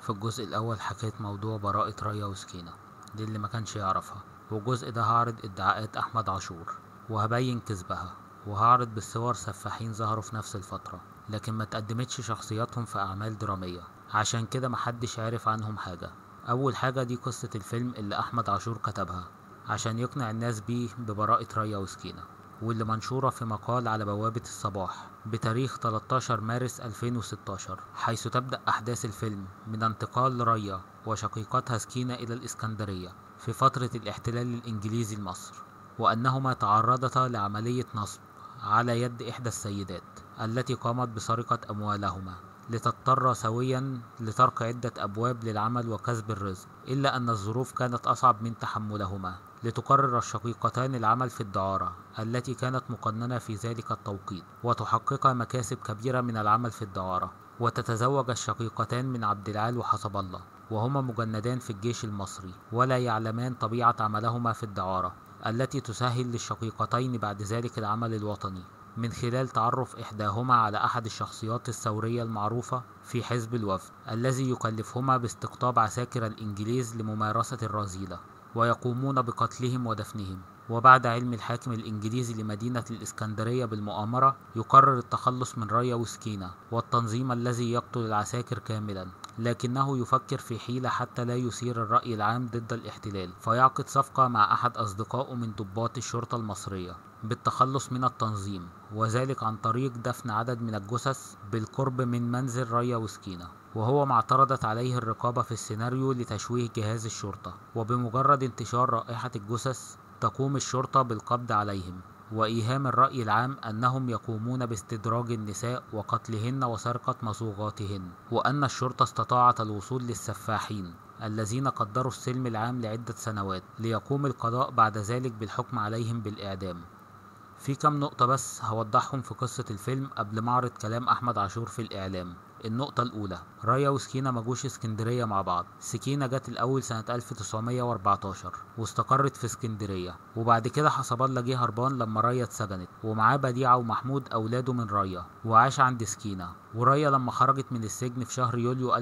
في الجزء الأول حكيت موضوع براءة ريا وسكينة دي اللي ما كانش يعرفها، والجزء ده هعرض ادعاءات أحمد عاشور وهبين كذبها، وهعرض بالصور سفاحين ظهروا في نفس الفترة لكن ما تقدمتش شخصياتهم في أعمال درامية، عشان كده محدش عارف عنهم حاجة. أول حاجة دي قصة الفيلم اللي أحمد عاشور كتبها عشان يقنع الناس بيه ببراءة ريا وسكينة، واللي منشورة في مقال على بوابة الصباح بتاريخ 13 مارس 2016، حيث تبدأ أحداث الفيلم من انتقال ريا وشقيقتها سكينة إلى الإسكندرية في فترة الاحتلال الإنجليزي لمصر، وأنهما تعرضتا لعملية نصب على يد إحدى السيدات التي قامت بسرقة أموالهما، لتضطر سويا لطرق عدة أبواب للعمل وكسب الرزق، إلا أن الظروف كانت أصعب من تحملهما، لتقرر الشقيقتان العمل في الدعارة التي كانت مقننة في ذلك التوقيت، وتحقق مكاسب كبيرة من العمل في الدعارة. وتتزوج الشقيقتان من عبد العال وحسب الله، وهما مجندان في الجيش المصري ولا يعلمان طبيعة عملهما في الدعارة التي تسهل للشقيقتين بعد ذلك العمل الوطني، من خلال تعرف إحداهما على أحد الشخصيات الثورية المعروفة في حزب الوفد الذي يكلفهما باستقطاب عساكر الإنجليز لممارسة الرذيلة، ويقومون بقتلهم ودفنهم. وبعد علم الحاكم الإنجليزي لمدينة الإسكندرية بالمؤامرة، يقرر التخلص من ريا وسكينة والتنظيم الذي يقتل العساكر كاملا، لكنه يفكر في حيلة حتى لا يثير الرأي العام ضد الاحتلال، فيعقد صفقة مع أحد أصدقائه من ضباط الشرطة المصرية بالتخلص من التنظيم، وذلك عن طريق دفن عدد من الجثث بالقرب من منزل ريا وسكينة، وهو ما اعترضت عليه الرقابة في السيناريو لتشويه جهاز الشرطة. وبمجرد انتشار رائحة الجثث تقوم الشرطة بالقبض عليهم وإيهام الرأي العام أنهم يقومون باستدراج النساء وقتلهن وسرقة مصوغاتهن، وأن الشرطة استطاعت الوصول للسفاحين الذين قدروا السلم العام لعدة سنوات، ليقوم القضاء بعد ذلك بالحكم عليهم بالإعدام. في كم نقطة بس هوضحهم في قصة الفيلم قبل ما أعرض كلام أحمد عاشور في الإعلام. النقطة الأولى، ريا وسكينة مجوش اسكندرية مع بعض. سكينة جت الأول سنة 1914 واستقرت في اسكندرية، وبعد كده حسب الله جه هربان لما ريا اتسجنت، ومعاه بديعة ومحمود أولاده من ريا، وعاش عند سكينة. وريا لما خرجت من السجن في شهر يوليو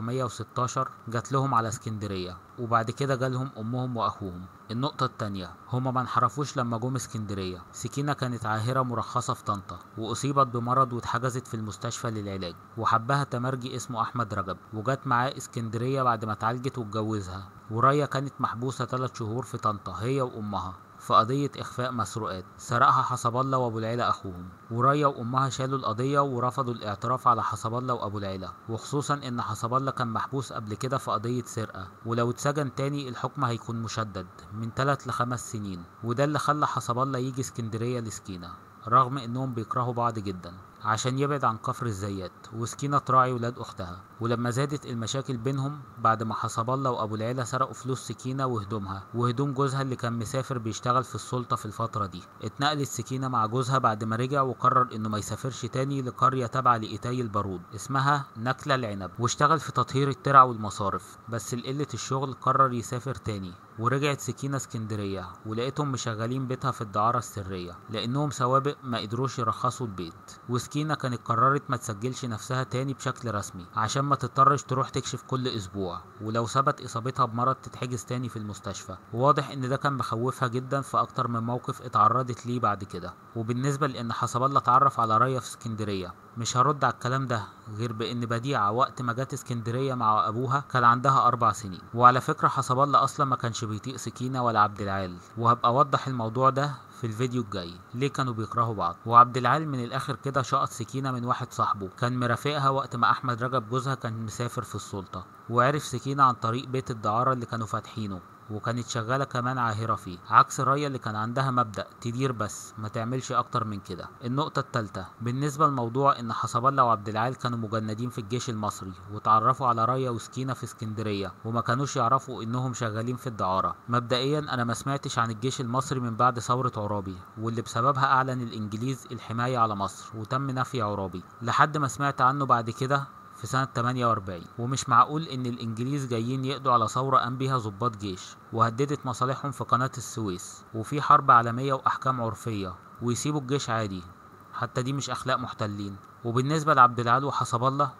1916 جت لهم على اسكندرية، وبعد كده جالهم أمهم وأخوهم. النقطة التانية، هما ما انحرفوش لما جم اسكندرية. سكينة كانت عاهرة مرخصة في طنطا، وأصيبت بمرض واتحجزت في المستشفى للعلاج، وحبها تمرجي اسمه أحمد رجب، وجت معاه اسكندرية بعد ما اتعالجت واتجوزها. وريا كانت محبوسة 3 شهور في طنطا هي وأمها في قضية إخفاء مسروقات سرقها حسب الله وأبو العيلة أخوهم. وريا وأمها شالوا القضية ورفضوا الاعتراف على حسب الله وأبو العيلة، وخصوصا إن حسب الله كان محبوس قبل كده في قضية سرقة، ولو اتسجن تاني الحكم هيكون مشدد من 3 ل5 سنين، وده اللي خلى حسب الله يجي اسكندرية لسكينة رغم إنهم بيكرهوا بعض جدا عشان يبعد عن كفر الزيات، وسكينة تراعي ولاد أختها. ولما زادت المشاكل بينهم بعد ما حسب الله وأبو العيلة سرقوا فلوس سكينة وهدومها وهدوم جوزها اللي كان مسافر بيشتغل في السلطة في الفترة دي، اتنقلت سكينة مع جوزها بعد ما رجع، وقرر إنه ما يسافرش تاني لقرية تابعة لإيتاي البارود اسمها نكلة العنب، واشتغل في تطهير الترع والمصارف، بس لقلة الشغل قرر يسافر تاني. ورجعت سكينة اسكندرية ولقيتهم مشغلين بيتها في الدعارة السرية لأنهم سوابق ما قدروش يرخصوا البيت. وسكينة كانت قررت ما تسجلش نفسها تاني بشكل رسمي عشان ما تضطرش تروح تكشف كل أسبوع، ولو ثبت إصابتها بمرض تتحجز تاني في المستشفى. وواضح إن ده كان مخوفها جدا في أكتر من موقف اتعرضت ليه بعد كده. وبالنسبة لأن حسب الله اتعرف على ريا في اسكندرية، مش هرد على الكلام ده غير بأن بديعة وقت ما جت اسكندرية مع أبوها كان عندها 4 سنين. وعلى فكرة حسب الله أصلا ما كانش بيطيق سكينة ولا عبد العال، وهبقى أوضح الموضوع ده في الفيديو الجاي ليه كانوا بيكرهوا بعض. وعبد العال من الآخر كده شقط سكينة من واحد صاحبه كان مرافقها وقت ما أحمد رجب جوزها كان مسافر في السلطة، وعرف سكينة عن طريق بيت الدعارة اللي كانوا فاتحينه، وكانت شغالة كمان عاهرة فيه، عكس ريا اللي كان عندها مبدأ تدير بس ما تعملش اكتر من كده. النقطة التالتة، بالنسبة للموضوع ان حسب الله وعبد العال كانوا مجندين في الجيش المصري وتعرفوا على ريا وسكينة في اسكندرية وما كانوش يعرفوا انهم شغالين في الدعارة. مبدئيا انا ما سمعتش عن الجيش المصري من بعد ثورة عرابي، واللي بسببها اعلن الانجليز الحماية على مصر وتم نفي عرابي، لحد ما سمعت عنه بعد كده في سنة 48. ومش معقول ان الانجليز جايين يقضوا على ثورة قام بيها ضباط جيش وهددت مصالحهم في قناة السويس وفي حرب عالمية واحكام عرفية ويسيبوا الجيش عادي، حتى دي مش اخلاق محتلين. وبالنسبة لعبد العال وحسب الله،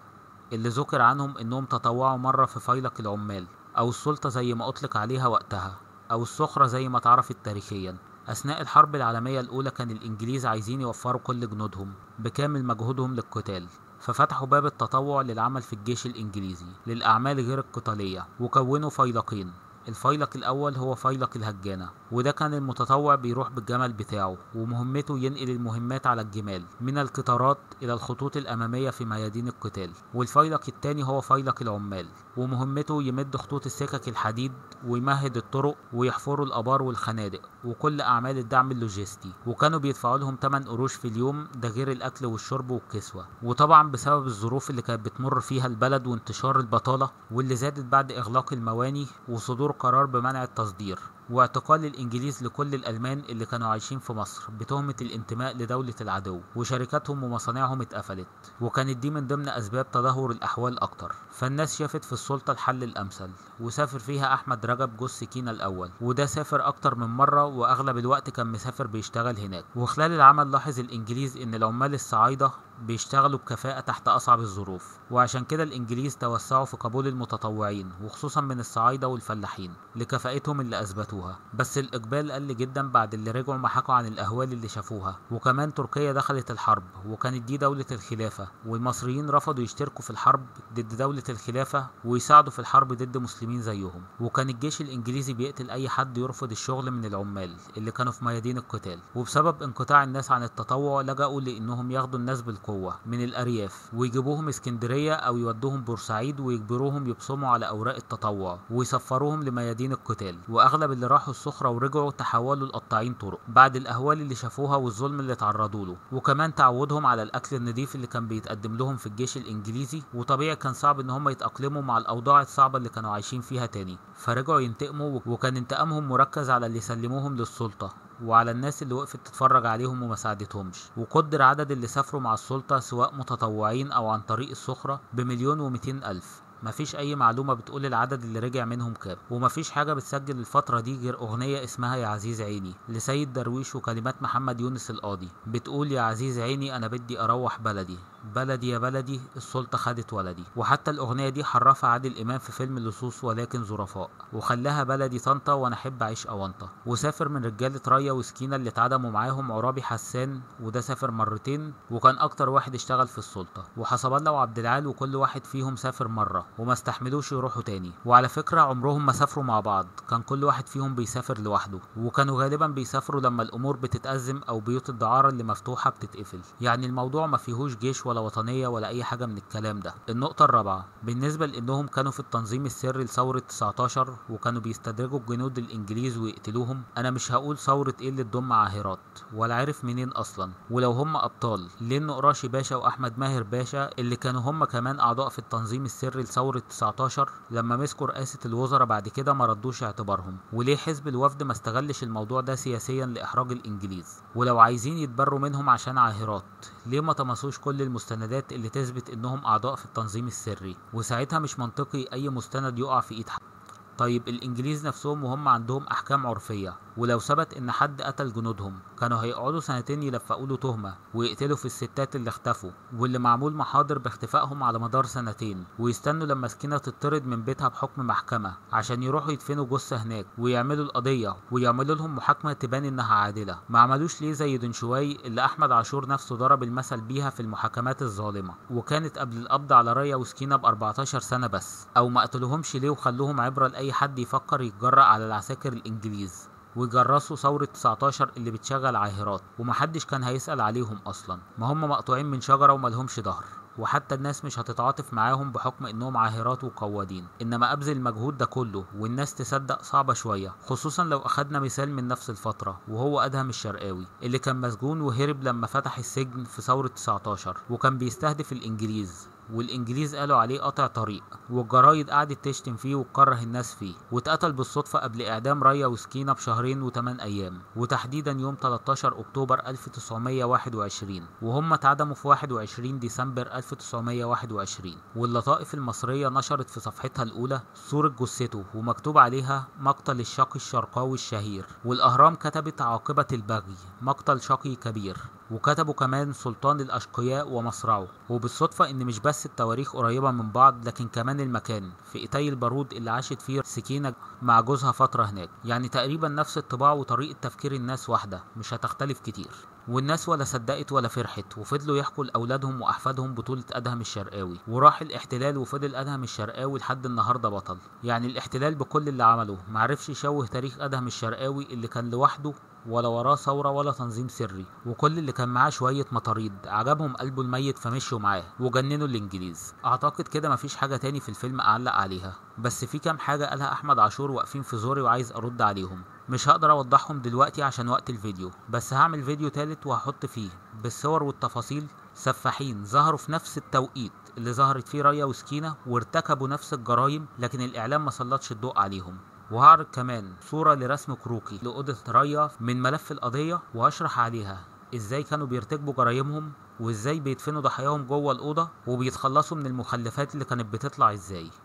اللي ذكر عنهم انهم تطوعوا مرة في فيلق العمال، او السلطة زي ما اطلق عليها وقتها، او السخرة زي ما اتعرفت تاريخيا. اثناء الحرب العالمية الاولى كان الانجليز عايزين يوفروا كل جنودهم بكامل مجهودهم للقتال، ففتحوا باب التطوع للعمل في الجيش الانجليزي للاعمال غير القتالية، وكونوا فيلقين. الفيلق الأول هو فيلق الهجانة، وده كان المتطوع بيروح بالجمل بتاعه ومهمته ينقل المهمات على الجمال من القطارات إلى الخطوط الأمامية في ميادين القتال. والفيلق التاني هو فيلق العمال، ومهمته يمد خطوط السكك الحديد ويمهد الطرق ويحفروا الآبار والخنادق وكل أعمال الدعم اللوجستي، وكانوا بيدفعوا لهم 8 قروش في اليوم، ده غير الأكل والشرب والكسوة. وطبعا بسبب الظروف اللي كانت بتمر فيها البلد وانتشار البطالة واللي زادت بعد إغلاق المواني وصدور قرار بمنع التصدير واعتقال الإنجليز لكل الألمان اللي كانوا عايشين في مصر بتهمة الانتماء لدولة العدو، وشركاتهم ومصانعهم اتقفلت، وكانت دي من ضمن أسباب تدهور الأحوال أكتر. فالناس شافت في السلطة الحل الأمثل، وسافر فيها أحمد رجب جوز سكينة الأول، وده سافر أكتر من مرة وأغلب الوقت كان مسافر بيشتغل هناك. وخلال العمل لاحظ الإنجليز إن العمال الصعايدة بيشتغلوا بكفاءة تحت أصعب الظروف، وعشان كده الإنجليز توسعوا في قبول المتطوعين وخصوصا من الصعايدة والفلاحين لكفاءتهم اللي أثبتوها. بس الإقبال قل جدا بعد اللي رجعوا ما حكوا عن الأهوال اللي شافوها. وكمان تركيا دخلت الحرب وكانت دي دولة الخلافة، والمصريين رفضوا يشتركوا في الحرب ضد دولة الخلافة ويساعدوا في الحرب ضد مسلمين زيهم. وكان الجيش الإنجليزي بيقتل أي حد يرفض الشغل من العمال اللي كانوا في ميادين القتال. وبسبب انقطاع الناس عن التطوع لجأوا لأنهم ياخدوا الناس بالقوة من الأرياف ويجيبوهم اسكندرية أو يودوهم بورسعيد ويجبروهم يبصموا على أوراق التطوع ويسفروهم لميادين القتال. وأغلب اللي راحوا الصخرة ورجعوا تحولوا لقطاعين طرق بعد الأهوال اللي شافوها والظلم اللي تعرضوا له، وكمان تعودهم على الأكل النظيف اللي كان بيتقدم لهم في الجيش الإنجليزي. وطبيعي كان صعب إن هم يتأقلموا مع الأوضاع الصعبة اللي كانوا عايشين فيها تاني، فرجعوا ينتقموا. وكان انتقامهم مركز على اللي سلموهم للسلطة وعلى الناس اللي وقفت تتفرج عليهم وما ساعدتهمش. وقدر عدد اللي سافروا مع السلطة سواء متطوعين أو عن طريق الصخرة ب1,200,000. مفيش أي معلومة بتقول العدد اللي رجع منهم كام، ومفيش حاجة بتسجل الفترة دي غير أغنية اسمها يا عزيز عيني لسيد درويش وكلمات محمد يونس القاضي، بتقول يا عزيز عيني أنا بدي أروح بلدي، بلدي يا بلدي السلطة خدت ولدي. وحتى الأغنية دي حرفها عادل إمام في فيلم لصوص ولكن ظرفاء، وخلاها بلدي طنطا وأنا أحب أعيش أونطة. وسافر من رجالة ريا وسكينة اللي اتعدموا معاهم عرابي حسان، وده سافر مرتين وكان أكتر واحد اشتغل في السلطة، وحسب الله وعبد العال، وكل واحد فيهم سافر مرة وما استحملوش يروحوا تاني. وعلى فكرة عمرهم ما سافروا مع بعض، كان كل واحد فيهم بيسافر لوحده، وكانوا غالبا بيسافروا لما الأمور بتتأزم أو بيوت الدعارة اللي مفتوحة بتتقفل. يعني الموضوع ما فيهوش جيش ولا وطنية ولا أي حاجة من الكلام ده. النقطة الرابعة، بالنسبة لأنهم كانوا في التنظيم السري لثورة 19 وكانوا بيستدرجوا الجنود الإنجليز ويقتلوهم، أنا مش هقول ثورة إيه اللي تضم عاهرات ولا عارف منين أصلا، ولو هم أبطال لأن قراشي باشا وأحمد ماهر باشا اللي كانوا هم كمان أعضاء في التنظيم السري لثورة 19 لما مسكوا رئاسة الوزراء بعد كده ما ردوش اعتبارهم. وليه حزب الوفد ما استغلش الموضوع ده سياسيا لإحراج الإنجليز؟ ولو عايزين يتبروا منهم عشان عاهرات ليه ما طمسوش كل المستندات اللي تثبت انهم اعضاء في التنظيم السري؟ وساعتها مش منطقي اي مستند يقع في ايد حد. طيب الانجليز نفسهم وهم عندهم احكام عرفية، ولو ثبت ان حد قتل جنودهم كانوا هيقعدوا سنتين يلفقوا له تهمة ويقتلوا في الستات اللي اختفوا واللي معمول محاضر باختفائهم على مدار سنتين، ويستنوا لما سكينة تطرد من بيتها بحكم محكمة عشان يروحوا يدفنوا جثة هناك ويعملوا القضية ويعملوا لهم محاكمة تبان انها عادلة. ما عملوش ليه زي دنشواي اللي احمد عاشور نفسه ضرب المثل بيها في المحاكمات الظالمة، وكانت قبل القبض على ريا وسكينة ب14 سنة بس؟ او ما قتلوهمش ليه وخلوهم عبرة لأي حد يفكر يتجرأ على العساكر الانجليز ويجرسوا ثورة 19 اللي بتشغل عاهرات ومحدش كان هيسأل عليهم أصلا؟ ما هم مقطوعين من شجرة وملهمش ظهر، وحتى الناس مش هتتعاطف معاهم بحكم انهم عاهرات وقوادين. انما ابذل المجهود ده كله والناس تصدق صعبة شوية، خصوصا لو اخدنا مثال من نفس الفترة وهو ادهم الشرقاوي اللي كان مسجون وهرب لما فتح السجن في ثورة 19 وكان بيستهدف الانجليز، والانجليز قالوا عليه قاطع طريق والجرايد قعدت تشتم فيه وتكره الناس فيه، واتقتل بالصدفة قبل اعدام ريا وسكينة بشهرين و8 ايام، وتحديدا يوم 13 اكتوبر 1921، وهم اتعدموا في 21 ديسمبر 1921. واللطائف المصرية نشرت في صفحتها الاولى صورة جثته ومكتوب عليها مقتل الشقي الشرقاوي الشهير، والاهرام كتبت عاقبة البغي مقتل شقي كبير، وكتبوا كمان سلطان الأشقياء ومصرعه. وبالصدفة إن مش بس التواريخ قريبة من بعض، لكن كمان المكان في إيتي البارود اللي عاشت فيه سكينة مع جوزها فترة هناك. يعني تقريبا نفس الطباع وطريقة تفكير الناس واحدة، مش هتختلف كتير. والناس ولا صدقت ولا فرحت، وفضلوا يحكوا لأولادهم وأحفادهم بطولة أدهم الشرقاوي. وراح الاحتلال وفضل أدهم الشرقاوي لحد النهاردة بطل. يعني الاحتلال بكل اللي عمله معرفش يشوه تاريخ أدهم الشرقاوي اللي كان لوحده، ولا وراه ثورة ولا تنظيم سري، وكل اللي كان معاه شوية مطاريد عجبهم قلبه الميت فمشوا معاه وجننوا الإنجليز. أعتقد كده مفيش حاجة تاني في الفيلم أعلق عليها، بس في كام حاجة قالها أحمد عاشور واقفين في زوري وعايز أرد عليهم. مش هقدر أوضحهم دلوقتي عشان وقت الفيديو، بس هعمل فيديو تالت وهحط فيه بالصور والتفاصيل سفاحين ظهروا في نفس التوقيت اللي ظهرت فيه ريا وسكينة وارتكبوا نفس الجرائم، لكن الإعلام ما سلطش الضوء عليهم. وهعرض كمان صورة لرسم كروكي لأوضة ريا من ملف القضية، وهشرح عليها ازاي كانوا بيرتكبوا جرايمهم، وازاي بيدفنوا ضحاياهم جوه الأوضة، وبيتخلصوا من المخلفات اللي كانت بتطلع ازاي.